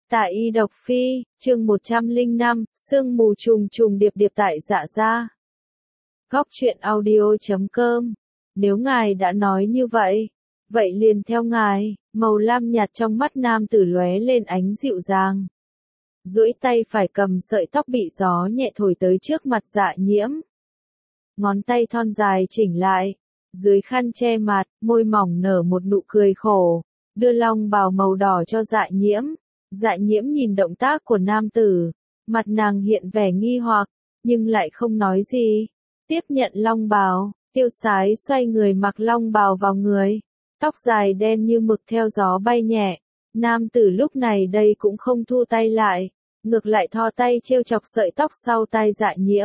Tại Y Độc Phi, chương 105, sương mù trùng trùng điệp điệp tại Dạ Gia. Góc truyện audio.com. Nếu ngài đã nói như vậy, vậy liền theo ngài. Màu lam nhạt trong mắt nam tử lóe lên ánh dịu dàng. Duỗi tay phải cầm sợi tóc bị gió nhẹ thổi tới trước mặt Dạ Nhiễm. Ngón tay thon dài chỉnh lại, dưới khăn che mặt, môi mỏng nở một nụ cười khổ, đưa long bào màu đỏ cho Dạ Nhiễm. Dạ Nhiễm nhìn động tác của nam tử, mặt nàng hiện vẻ nghi hoặc, nhưng lại không nói gì. Tiếp nhận long bào, tiêu sái xoay người mặc long bào vào người, tóc dài đen như mực theo gió bay nhẹ. Nam tử lúc này đây cũng không thu tay lại, ngược lại thò tay trêu chọc sợi tóc sau tai Dạ Nhiễm.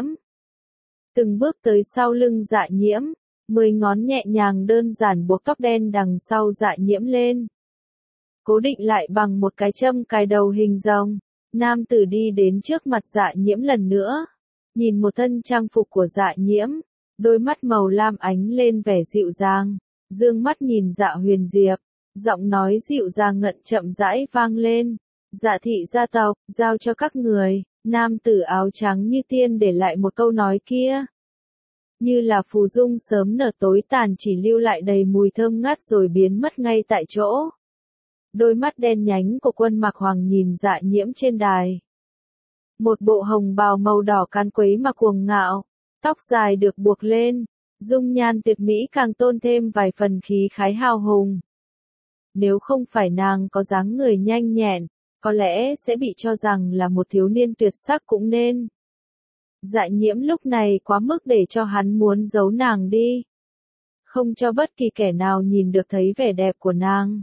Từng bước tới sau lưng Dạ Nhiễm, 10 ngón nhẹ nhàng đơn giản buộc tóc đen đằng sau Dạ Nhiễm lên. Cố định lại bằng một cái châm cài đầu hình rồng, nam tử đi đến trước mặt Dạ Nhiễm lần nữa, nhìn một thân trang phục của Dạ Nhiễm, đôi mắt màu lam ánh lên vẻ dịu dàng, dương mắt nhìn Dạ Huyền Diệp, giọng nói dịu dàng ngận chậm rãi vang lên, Dạ thị gia tộc, giao cho các người. Nam tử áo trắng như tiên để lại một câu nói kia, như là phù dung sớm nở tối tàn, chỉ lưu lại đầy mùi thơm ngát rồi biến mất ngay tại chỗ. Đôi mắt đen nhánh của Quân Mặc Hoàng nhìn Dạ Nhiễm trên đài. Một bộ hồng bào màu đỏ cán quấy mà cuồng ngạo, tóc dài được buộc lên, dung nhan tuyệt mỹ càng tôn thêm vài phần khí khái hào hùng. Nếu không phải nàng có dáng người nhanh nhẹn, có lẽ sẽ bị cho rằng là một thiếu niên tuyệt sắc cũng nên. Dạ Nhiễm lúc này quá mức để cho hắn muốn giấu nàng đi, không cho bất kỳ kẻ nào nhìn được thấy vẻ đẹp của nàng.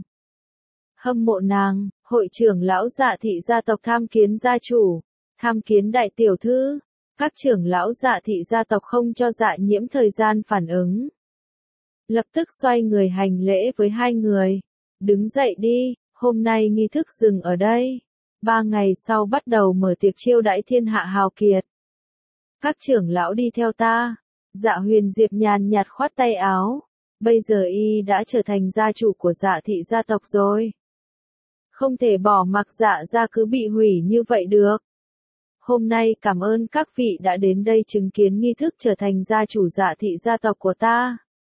Hâm mộ nàng, hội trưởng lão Dạ thị gia tộc tham kiến gia chủ, tham kiến đại tiểu thư. Các trưởng lão Dạ thị gia tộc không cho Dạ Nhiễm thời gian phản ứng, lập tức xoay người hành lễ với hai người. Đứng dậy đi, hôm nay nghi thức dừng ở đây. 3 ngày sau bắt đầu mở tiệc chiêu đãi thiên hạ hào kiệt. Các trưởng lão đi theo ta. Dạ Huyền Diệp nhàn nhạt khoát tay áo. Bây giờ y đã trở thành gia chủ của Dạ thị gia tộc rồi, không thể bỏ mặc Dạ gia cứ bị hủy như vậy được. Hôm nay cảm ơn các vị đã đến đây chứng kiến nghi thức trở thành gia chủ Dạ thị gia tộc của ta.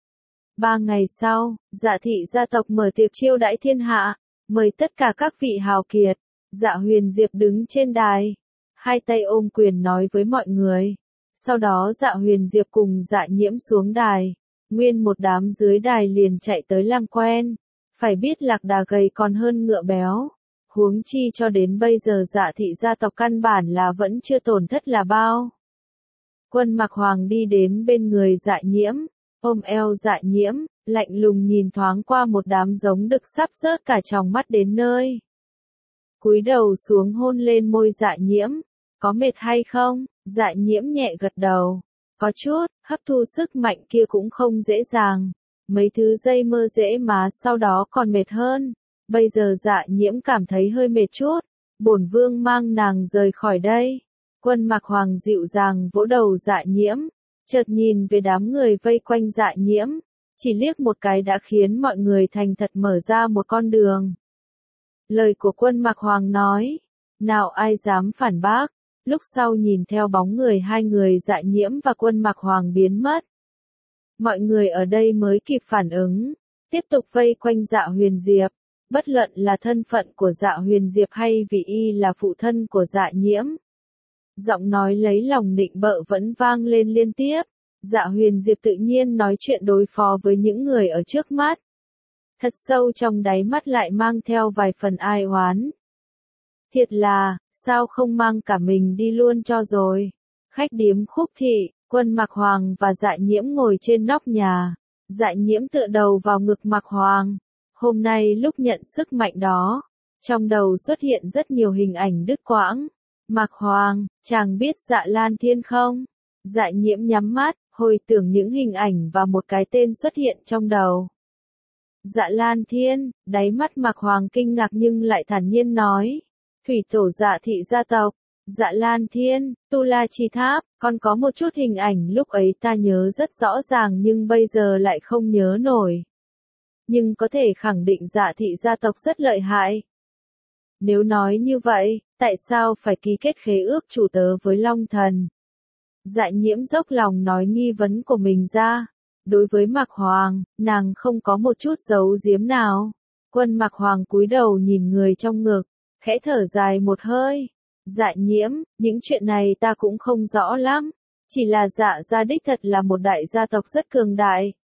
3 ngày sau, Dạ thị gia tộc mở tiệc chiêu đãi thiên hạ, mời tất cả các vị hào kiệt. Dạ Huyền Diệp đứng trên đài, hai tay ôm quyền nói với mọi người. Sau đó Dạ Huyền Diệp cùng Dạ Nhiễm xuống đài, nguyên một đám dưới đài liền chạy tới làm quen. Phải biết lạc đà gầy còn hơn ngựa béo, huống chi cho đến bây giờ Dạ thị gia tộc căn bản là vẫn chưa tổn thất là bao. Quân Mặc Hoàng đi đến bên người Dạ Nhiễm, ôm eo Dạ Nhiễm, lạnh lùng nhìn thoáng qua một đám giống đực sắp rớt cả tròng mắt đến nơi. Cúi đầu xuống hôn lên môi Dạ Nhiễm, có mệt hay không? Dạ Nhiễm nhẹ gật đầu, có chút, hấp thu sức mạnh kia cũng không dễ dàng. Mấy thứ dây mơ dễ má sau đó còn mệt hơn. Bây giờ Dạ Nhiễm cảm thấy hơi mệt chút. Bổn vương mang nàng rời khỏi đây. Quân Mặc Hoàng dịu dàng vỗ đầu Dạ Nhiễm, chợt nhìn về đám người vây quanh Dạ Nhiễm, chỉ liếc một cái đã khiến mọi người thành thật mở ra một con đường. Lời của Quân Mặc Hoàng nói, nào ai dám phản bác. Lúc sau nhìn theo bóng người hai người Dạ Nhiễm và Quân Mặc Hoàng biến mất. Mọi người ở đây mới kịp phản ứng, tiếp tục vây quanh Dạ Huyền Diệp. Bất luận là thân phận của Dạ Huyền Diệp hay vì y là phụ thân của Dạ Nhiễm, giọng nói lấy lòng nịnh bợ vẫn vang lên liên tiếp. Dạ Huyền Diệp tự nhiên nói chuyện đối phó với những người ở trước mắt, thật sâu trong đáy mắt lại mang theo vài phần ai oán. Thiệt là, sao không mang cả mình đi luôn cho rồi. Khách điếm Khúc Thị, Quân Mặc Hoàng và Dạ Nhiễm ngồi trên nóc nhà. Dạ Nhiễm tựa đầu vào ngực Mặc Hoàng. Hôm nay lúc nhận sức mạnh đó, trong đầu xuất hiện rất nhiều hình ảnh đứt quãng. Mặc Hoàng, chàng biết Dạ Lan Thiên không? Dạ Nhiễm nhắm mắt, hồi tưởng những hình ảnh và một cái tên xuất hiện trong đầu. Dạ Lan Thiên, đáy mắt Mặc Hoàng kinh ngạc nhưng lại thản nhiên nói. Thủy tổ Dạ thị gia tộc, Dạ Lan Thiên, Tu La Chi Tháp, còn có một chút hình ảnh lúc ấy ta nhớ rất rõ ràng nhưng bây giờ lại không nhớ nổi. Nhưng có thể khẳng định Dạ thị gia tộc rất lợi hại. Nếu nói như vậy, tại sao phải ký kết khế ước chủ tớ với Long Thần? Dạ Nhiễm dốc lòng nói nghi vấn của mình ra. Đối với Mạc Hoàng, nàng không có một chút giấu giếm nào. Quân Mạc Hoàng cúi đầu nhìn người trong ngực, khẽ thở dài một hơi. Dạ Nhiễm, những chuyện này ta cũng không rõ lắm. Chỉ là Dạ gia đích thật là một đại gia tộc rất cường đại.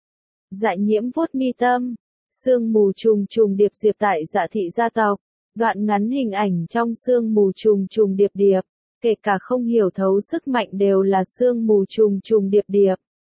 Dạ Nhiễm vuốt mi tâm. Sương mù trùng trùng điệp diệp tại Dạ thị gia tộc. Đoạn ngắn hình ảnh trong sương mù trùng trùng điệp điệp. Kể cả không hiểu thấu sức mạnh đều là sương mù trùng trùng điệp điệp.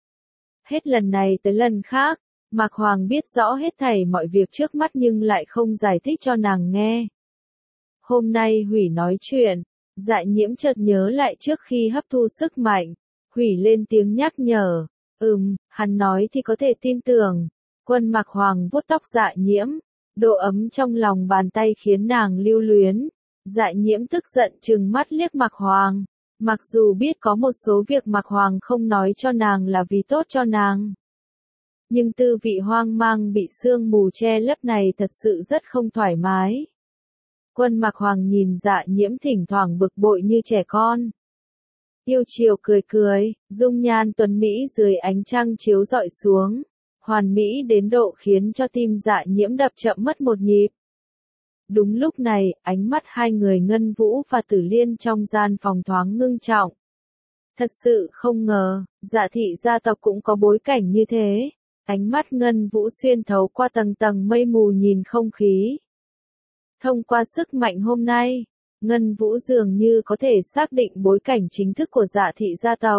Hết lần này tới lần khác, Mạc Hoàng biết rõ hết thảy mọi việc trước mắt nhưng lại không giải thích cho nàng nghe. Hôm nay Hủy nói chuyện, Dạ Nhiễm chợt nhớ lại trước khi hấp thu sức mạnh, Hủy lên tiếng nhắc nhở, hắn nói thì có thể tin tưởng. Quân Mạc Hoàng vuốt tóc Dạ Nhiễm, độ ấm trong lòng bàn tay khiến nàng lưu luyến. Dạ Nhiễm tức giận trừng mắt liếc Mạc Hoàng. Mặc dù biết có một số việc Mạc Hoàng không nói cho nàng là vì tốt cho nàng. Nhưng tư vị hoang mang bị sương mù che lấp này thật sự rất không thoải mái. Quân Mạc Hoàng nhìn Dạ Nhiễm thỉnh thoảng bực bội như trẻ con. Yêu chiều cười cười, dung nhan tuấn Mỹ dưới ánh trăng chiếu rọi xuống. Hoàn mỹ đến độ khiến cho tim Dạ Nhiễm đập chậm mất một nhịp. Đúng lúc này, ánh mắt hai người Ngân Vũ và Tử Liên trong gian phòng thoáng ngưng trọng. Thật sự không ngờ, Dạ thị gia tộc cũng có bối cảnh như thế. Ánh mắt Ngân Vũ xuyên thấu qua tầng tầng mây mù nhìn không khí. Thông qua sức mạnh hôm nay, Ngân Vũ dường như có thể xác định bối cảnh chính thức của Dạ thị gia tộc.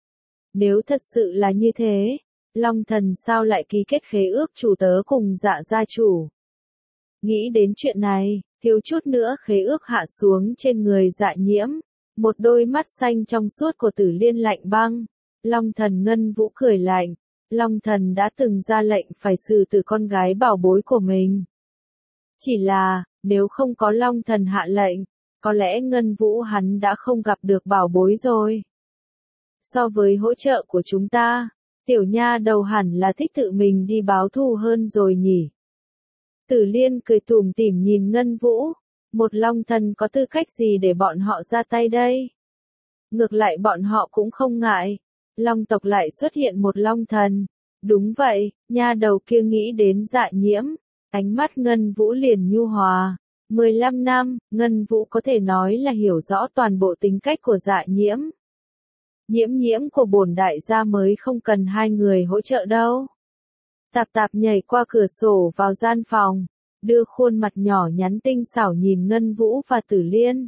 Nếu thật sự là như thế, Long Thần sao lại ký kết khế ước chủ tớ cùng Dạ gia chủ? Nghĩ đến chuyện này, thiếu chút nữa khế ước hạ xuống trên người Dạ Nhiễm. Một đôi mắt xanh trong suốt của Tử Liên lạnh băng. Long Thần Ngân Vũ cười lạnh. Long Thần đã từng ra lệnh phải xử tử con gái bảo bối của mình. Chỉ là, nếu không có Long Thần hạ lệnh, có lẽ Ngân Vũ hắn đã không gặp được bảo bối rồi. So với hỗ trợ của chúng ta, tiểu nha đầu hẳn là thích tự mình đi báo thù hơn rồi nhỉ. Tử Liên cười tủm tỉm nhìn Ngân Vũ. Một Long Thần có tư cách gì để bọn họ ra tay đây? Ngược lại bọn họ cũng không ngại. Long tộc lại xuất hiện một Long Thần. Đúng vậy, nha đầu kia nghĩ đến Dạ Nhiễm. Ánh mắt Ngân Vũ liền nhu hòa. 15 năm, Ngân Vũ có thể nói là hiểu rõ toàn bộ tính cách của Dạ Nhiễm. Nhiễm Nhiễm của bổn đại gia mới không cần hai người hỗ trợ đâu. Tạp Tạp nhảy qua cửa sổ vào gian phòng, đưa khuôn mặt nhỏ nhắn tinh xảo nhìn Ngân Vũ và Tử Liên.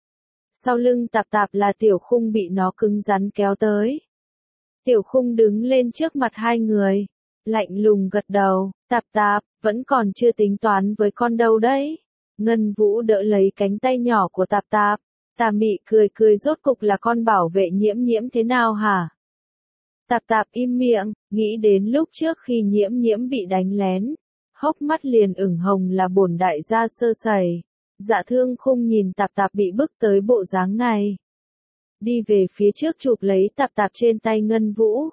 Sau lưng Tạp Tạp là Tiểu Khung bị nó cứng rắn kéo tới. Tiểu Khung đứng lên trước mặt hai người, lạnh lùng gật đầu, Tạp Tạp, vẫn còn chưa tính toán với con đâu đấy. Ngân Vũ đỡ lấy cánh tay nhỏ của Tạp Tạp, Tà Mị cười cười rốt cục là con bảo vệ Nhiễm Nhiễm thế nào hả? Tạp Tạp im miệng, nghĩ đến lúc trước khi Nhiễm Nhiễm bị đánh lén. Hốc mắt liền ửng hồng là bổn đại gia sơ sẩy. Dạ Thương Khung nhìn Tạp Tạp bị bức tới bộ dáng này. Đi về phía trước chụp lấy Tạp Tạp trên tay Ngân Vũ.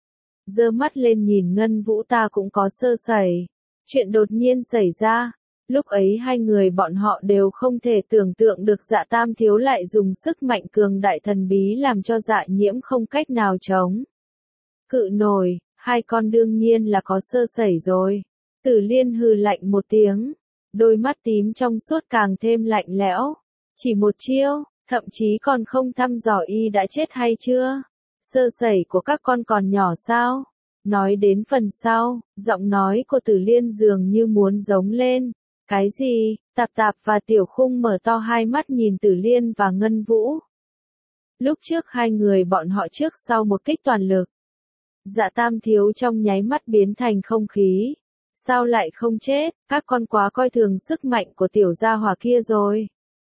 Giơ mắt lên nhìn Ngân Vũ ta cũng có sơ sẩy. Chuyện đột nhiên xảy ra. Lúc ấy hai người bọn họ đều không thể tưởng tượng được Dạ Tam Thiếu lại dùng sức mạnh cường đại thần bí làm cho Dạ Nhiễm không cách nào chống cự nổi, hai con đương nhiên là có sơ sẩy rồi. Tử Liên hừ lạnh một tiếng, đôi mắt tím trong suốt càng thêm lạnh lẽo. Chỉ một chiêu, thậm chí còn không thăm dò y đã chết hay chưa. Sơ sẩy của các con còn nhỏ sao? Nói đến phần sau, giọng nói của Tử Liên dường như muốn giống lên. Cái gì? Tạp Tạp và Tiểu Khung mở to hai mắt nhìn Tử Liên và Ngân Vũ. Lúc trước hai người bọn họ trước sau một kích toàn lực. Dạ Tam Thiếu trong nháy mắt biến thành không khí. Sao lại không chết, các con quá coi thường sức mạnh của tiểu gia hỏa kia rồi.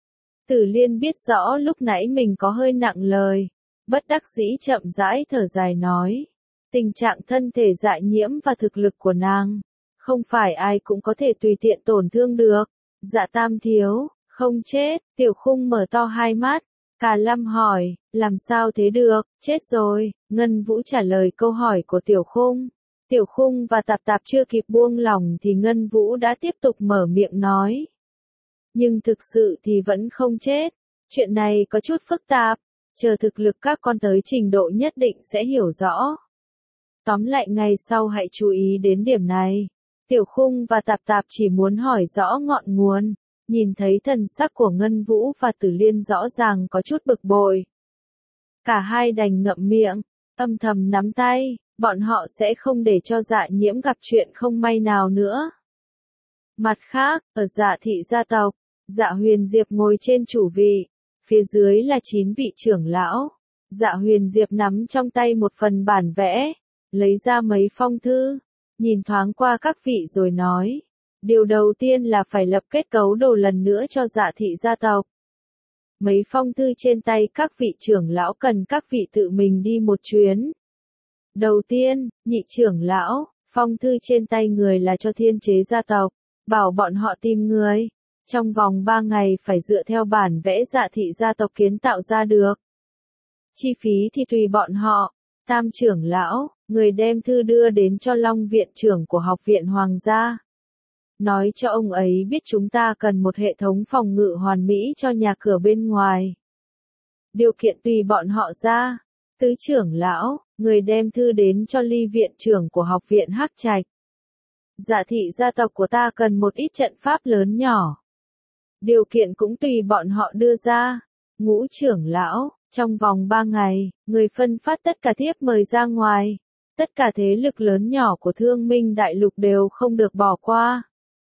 Tử Liên biết rõ lúc nãy mình có hơi nặng lời. Bất đắc dĩ chậm rãi thở dài nói. Tình trạng thân thể Dạ Nhiễm và thực lực của nàng. Không phải ai cũng có thể tùy tiện tổn thương được. Dạ Tam Thiếu, không chết, Tiểu Khung mở to hai mắt. Cả Lâm hỏi, làm sao thế được, chết rồi. Ngân Vũ trả lời câu hỏi của Tiểu Khung. Tiểu Khung và Tạp Tạp chưa kịp buông lỏng thì Ngân Vũ đã tiếp tục mở miệng nói. Nhưng thực sự thì vẫn không chết. Chuyện này có chút phức tạp, chờ thực lực các con tới trình độ nhất định sẽ hiểu rõ. Tóm lại ngày sau hãy chú ý đến điểm này. Tiểu Khung và Tạp Tạp chỉ muốn hỏi rõ ngọn nguồn, nhìn thấy thần sắc của Ngân Vũ và Tử Liên rõ ràng có chút bực bội. Cả hai đành ngậm miệng, âm thầm nắm tay, bọn họ sẽ không để cho Dạ Nhiễm gặp chuyện không may nào nữa. Mặt khác, ở Dạ thị gia tộc, Dạ Huyền Diệp ngồi trên chủ vị, phía dưới là 9 vị trưởng lão. Dạ Huyền Diệp nắm trong tay một phần bản vẽ, lấy ra mấy phong thư, nhìn thoáng qua các vị rồi nói. Điều đầu tiên là phải lập kết cấu đồ lần nữa cho Dạ thị gia tộc. Mấy phong thư trên tay các vị trưởng lão cần các vị tự mình đi một chuyến. Đầu tiên, nhị trưởng lão, phong thư trên tay người là cho Thiên Chế gia tộc, bảo bọn họ tìm người. Trong vòng 3 ngày phải dựa theo bản vẽ Dạ thị gia tộc kiến tạo ra được. Chi phí thì tùy bọn họ. Tam trưởng lão, người đem thư đưa đến cho Long viện trưởng của Học viện Hoàng gia. Nói cho ông ấy biết chúng ta cần một hệ thống phòng ngự hoàn mỹ cho nhà cửa bên ngoài. Điều kiện tùy bọn họ ra. Tứ trưởng lão, người đem thư đến cho Ly viện trưởng của Học viện Hắc Trạch. Dạ thị gia tộc của ta cần một ít trận pháp lớn nhỏ. Điều kiện cũng tùy bọn họ đưa ra. Ngũ trưởng lão, trong vòng 3 ngày, người phân phát tất cả thiếp mời ra ngoài. Tất cả thế lực lớn nhỏ của Thương Minh Đại Lục đều không được bỏ qua.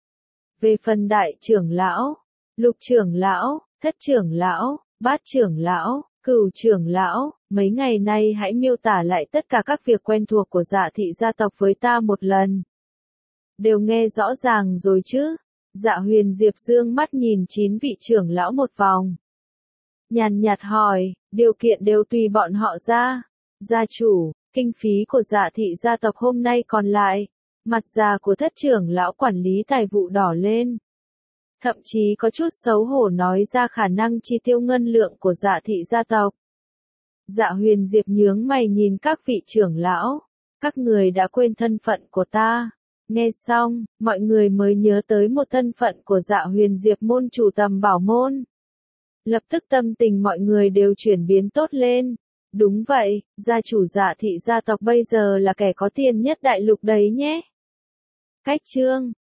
Về phần đại trưởng lão, lục trưởng lão, thất trưởng lão, bát trưởng lão, cửu trưởng lão, mấy ngày nay hãy miêu tả lại tất cả các việc quen thuộc của Dạ thị gia tộc với ta một lần. Đều nghe rõ ràng rồi chứ? Dạ Huyền Diệp dương mắt nhìn 9 vị trưởng lão một vòng. Nhàn nhạt hỏi, điều kiện đều tùy bọn họ ra. Gia chủ, kinh phí của Dạ thị gia tộc hôm nay còn lại. Mặt già của thất trưởng lão quản lý tài vụ đỏ lên. Thậm chí có chút xấu hổ nói ra khả năng chi tiêu ngân lượng của Dạ thị gia tộc. Dạ Huyền Diệp nhướng mày nhìn các vị trưởng lão. Các người đã quên thân phận của ta. Nghe xong, mọi người mới nhớ tới một thân phận của Dạ Huyền Diệp môn chủ Tầm Bảo môn. Lập tức tâm tình mọi người đều chuyển biến tốt lên. Đúng vậy, gia chủ Dạ thị gia tộc bây giờ là kẻ có tiền nhất đại lục đấy nhé. Cách chương